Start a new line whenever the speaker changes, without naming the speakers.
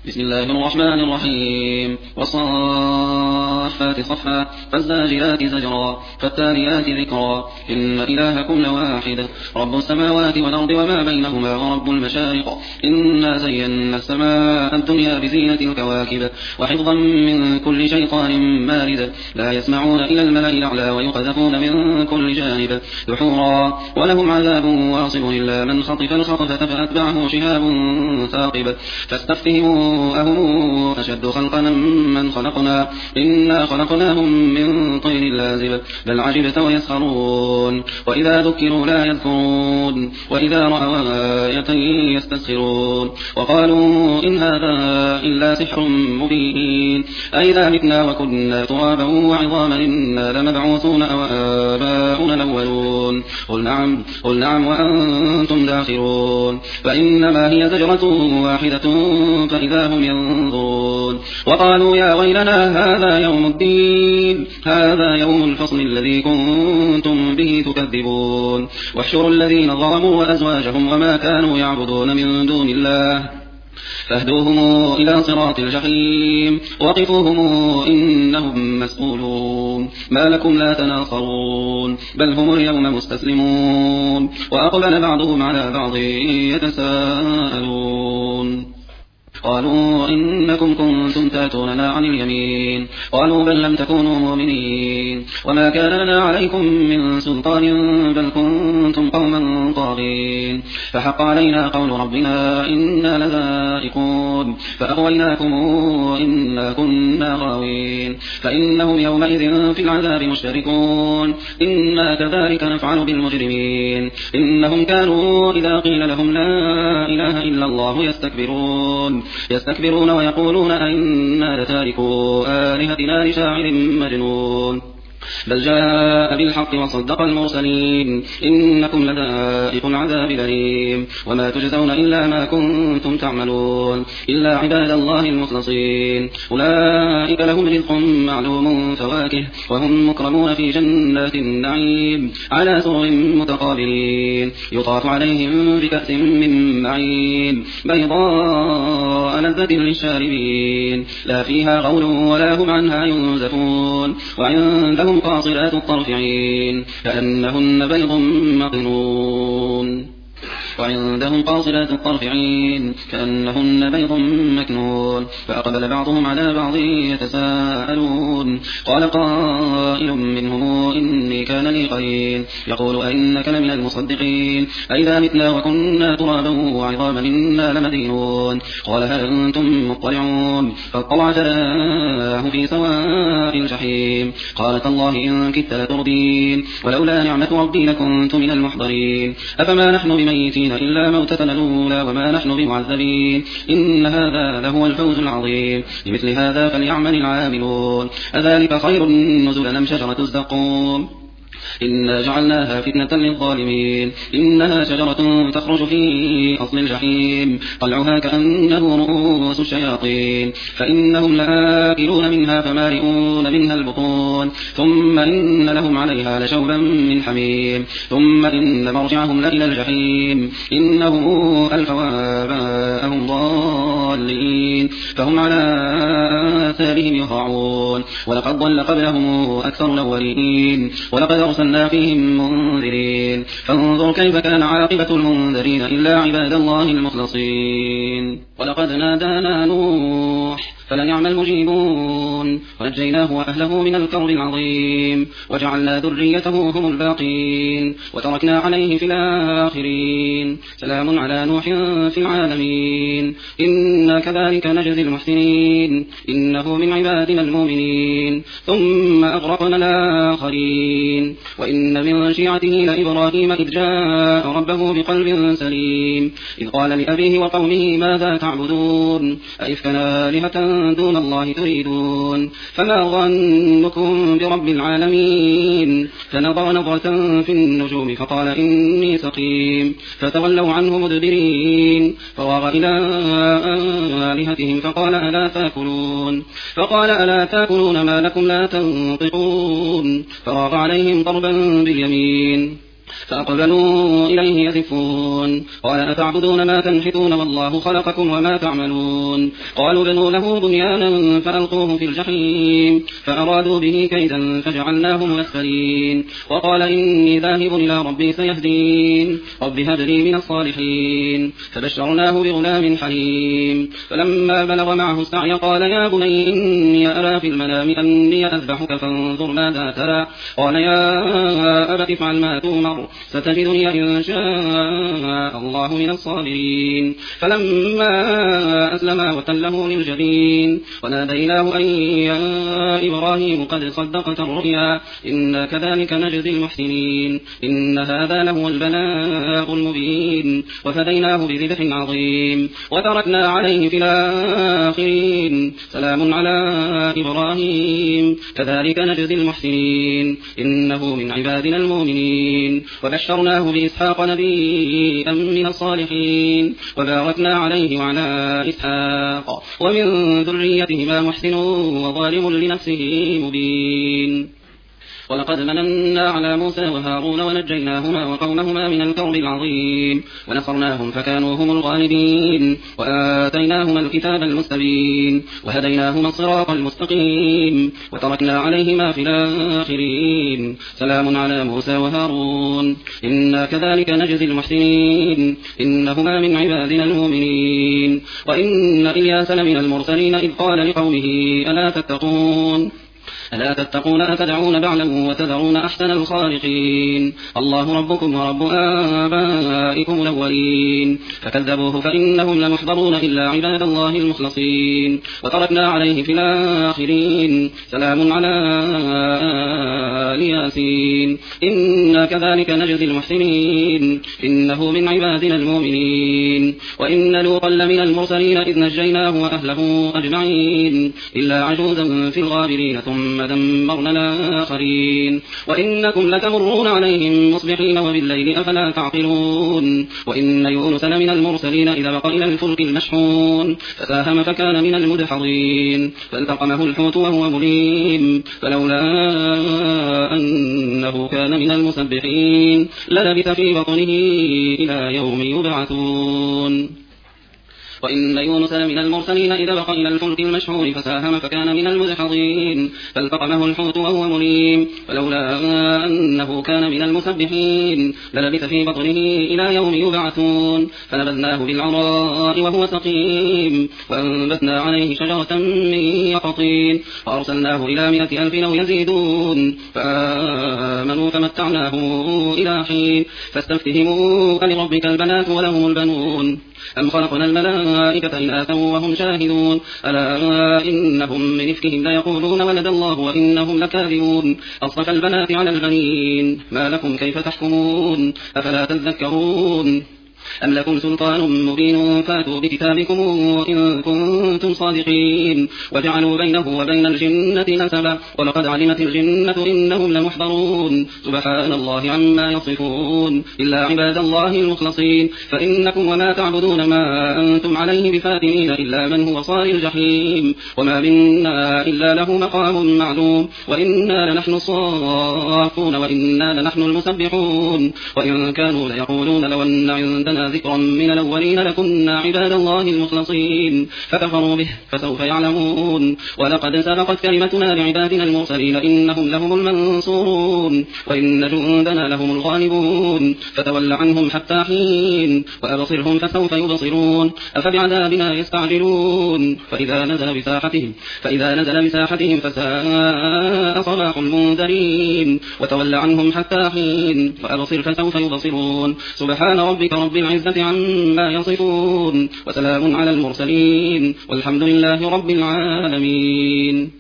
بسم الله الرحمن الرحيم والصافات صفا فالزاجرات زجرا فالتاليات ذكرا إن إلهكم لواحد رب السماوات والأرض وما بينهما ورب المشارق إنا زينا السماء الدنيا بزينة الكواكب وحفظا من كل شيطان مارد لا يسمعون إلى الملأ الأعلى ويقذفون من كل جانب دحورا ولهم عذاب واصب إلا من خطف الخطفة فأتبعه شهاب ثاقب فاستفتهم أهم أشد خلقا من خلقنا إنا خلقناهم من طين لازب بل عجبت ويسخرون وإذا ذكروا لا يذكرون وإذا رأوا آية يستسخرون وقالوا إن هذا إلا سحر مبين أئذا متنا وكنا ترابا وعظاما إنا لمبعوثون أو آباؤنا الأولون قل نعم وأنتم داخرون فإنما هي زجرة واحدة فإذا هم ينظرون وقالوا يا ويلنا هذا يوم الدين هذا يوم الفصل الذي كنتم به تكذبون واحشروا الذين ظلموا وأزواجهم وما كانوا يعبدون من دون الله فاهدوهم إلى صراط الجحيم وقفوهم إنهم مسؤولون ما لكم لا تناصرون بل هم اليوم مستسلمون وأقبل بعضهم على بعض يتساءلون قالوا إنكم كنتم تأتوننا عن اليمين قالوا بل لم تكونوا مؤمنين وما كان لنا عليكم من سلطان بل كنتم قوما طاغين فحق علينا قول ربنا إنا لذائقون فأغويناكم إنا كنا غاوين فإنهم يومئذ في العذاب مشتركون إنا كذلك نفعل بالمجرمين إنهم كانوا إذا قيل لهم لا إله إلا الله يستكبرون ويقولون أئنا لتاركو آلهتنا لشاعر مجنون بل جاء بالحق وصدق المرسلين إنكم لذائق العذاب الأليم وما تجزون إلا ما كنتم تعملون إلا عباد الله المخلصين أولئك لهم رزق معلوم فواكه وهم مكرمون في جنات النعيم على سرر متقابلين يطاف عليهم بكأس من معين بيضاء لذة للشاربين لا فيها غول ولا هم عنها ينزفون وعندهم قاصرات الطرف عين كأنهن بيض مكنون وعندهم قاصرات الطرف عين كأنهن بيض مكنون فأقبل بعضهم على بعض يتساءلون قال قائل منهم إني كان لي قرين يقول أئنك لمن المصدقين أئذا متنا وكنا ترابا وعظاما إنا لمدينون قال هل أنتم مطلعون فاطلع فرآه في سواء الجحيم قال تالله إن كدت لتردين ولولا نعمة ربي لكنت من المحضرين أفما نحن بميتين إلا موتتنا الأولى وما نحن بمعذبين إن هذا لهو الفوز العظيم لمثل هذا فليعمل العاملون أذلك خير نزلا أم شجرة الزقوم إنا جعلناها فتنة للظالمين إنها شجرة تخرج في أصل الجحيم طلعها كأنه رؤوس الشياطين فإنهم لآكلون منها فمالئون منها البطون ثم إن لهم عليها لشوبا من حميم ثم إن مرجعهم لإلى الجحيم إنهم ألفوا آباءهم ضالين فهم على آثارهم يهرعون ولقد ضل قبلهم أكثر الأولين ولقد أرسلنا فيهم منذرين فانظر كيف كان عاقبة المنذرين إلا عباد الله المخلصين ولقد نادانا نوح فلنعم المجيبون ونجيناه وأهله من الكرب العظيم وجعلنا ذريته هم الباقين وتركنا عليه في الآخرين سلام على نوح في العالمين إنا كذلك نجزي المحسنين إنه من عبادنا المؤمنين ثم أغرقنا الآخرين وإن من شيعته لإبراهيم إذ جاء ربه بقلب سليم إذ قال لأبيه وقومه ماذا تعبدون أئفكا آلهة دون الله تريدون فما ظنكم برب العالمين فنظر نظرة في النجوم فقال إني سقيم فتولوا عنه مدبرين فراغ إلى آلهتهم فقال ألا تاكلون ما لكم لا تنطقون فراغ عليهم ضربا باليمين فأقبلوا إليه يزفون قال أتعبدون ما تنحتون والله خلقكم وما تعملون قالوا بنوا له بنيانا فألقوه في الجحيم فأرادوا به كيدا فجعلناهم أسفلين وقال إني ذاهب إلى ربي سيهدين رب هب لي من الصالحين فبشرناه بغلام حليم فلما بلغ معه السعي قال يا بني إني أرى في المنام أني أذبحك فانظر ماذا ترى قال يا أبت افعل ما تؤمر ستجدني إن شاء الله من الصابرين فلما أسلما وتله للجبين وناديناه أن يا إبراهيم قد صدقت الرؤيا إنا كذلك نجزي المحسنين إن هذا لهو البلاء المبين وفديناه بذبح عظيم وتركنا عليه في الآخرين سلام على إبراهيم كذلك نجزي المحسنين إنه من عبادنا المؤمنين وبشرناه بإسحاق نبيا من الصالحين وباركنا عليه وعلى إسحاق ومن ذريتهما محسن وظالم لنفسه مبين ولقد مننا على موسى وهارون ونجيناهما وقومهما من الكرب العظيم ونصرناهم فكانوا هم الغالبين وآتيناهما الكتاب المستبين وهديناهما الصراط المستقيم وتركنا عليهما في الآخرين سلام على موسى وهارون إنا كذلك نجزي المحسنين إنهما من عبادنا المؤمنين وإن إلياس لمن المرسلين إذ قال لقومه ألا تتقون أتدعون بعلا وتذرون أحسن الخالقين الله ربكم ورب آبائكم الأولين فكذبوه فإنهم لمحضرون إلا عباد الله المخلصين وتركنا عليه في الآخرين سلام على آل ياسين إنا كذلك نجزي المحسنين إنه من عبادنا المؤمنين وإن لوطا لمن المرسلين إذ نجيناه وأهله أجمعين إلا عجوزا في الغابرين ثم دمرنا الآخرين وإنكم لتمرون عليهم مصبحين وبالليل أفلا تعقلون وإن يونس لمن المرسلين إذا بق إلى الفلك المشحون فساهم فكان من المدحضين فالتقمه الحوت وهو مليم فلولا أنه كان من المسبحين للبث في بطنه إلى يوم يبعثون وإن يونس لمن المرسلين إذا بق إلى الفلك المشحون فساهم فكان من المدحضين فالتقمه الحوت وهو مليم فلولا أنه كان من المسبحين للبث في بطنه إلى يوم يبعثون فنبذناه بالعراء وهو سقيم وأنبتنا عليه شجرة من يقطين وأرسلناه إلى 100,000 أو يزيدون فآمنوا فمتعناه إلى حين فاستفتهموا ألربك البنات ولهم البنون أم خلقنا الملائكة إناثا وهم شاهدون ألا إنهم من إفكهم ليقولون ولد الله وإنهم لكاذبون أصطفى البنات على البنين ما لكم كيف تحكمون أفلا تذكرون أم لكم سلطان مبين فاتوا بكتابكم إن كنتم صادقين وجعلوا بينه وبين الجنة نسبا ولقد علمت الجنة إنهم لمحضرون سبحان الله عما يصفون إلا عباد الله المخلصين فإنكم وما تعبدون ما أنتم عليه بفاتنين إلا من هو صال الجحيم وما منا إلا له مقام معلوم وإنا لنحن الصافون وإنا لنحن المسبحون وإن كانوا ليقولون لو أن عندنا ذكرا من الأولين لكنا عباد الله المخلصين فكفروا به فسوف يعلمون ولقد سبقت كلمتنا لعبادنا المرسلين إنهم لهم المنصورون وإن جندنا لهم الغالبون فتول عنهم حتى حين وأبصرهم فسوف يبصرون أفبعذابنا يستعجلون فإذا نزل بساحتهم فساء صباح المنذرين وتول عنهم حتى حين وأبصر فسوف يبصرون سبحان ربك رب العزة عما يصفون وسلام على المرسلين والحمد لله رب العالمين.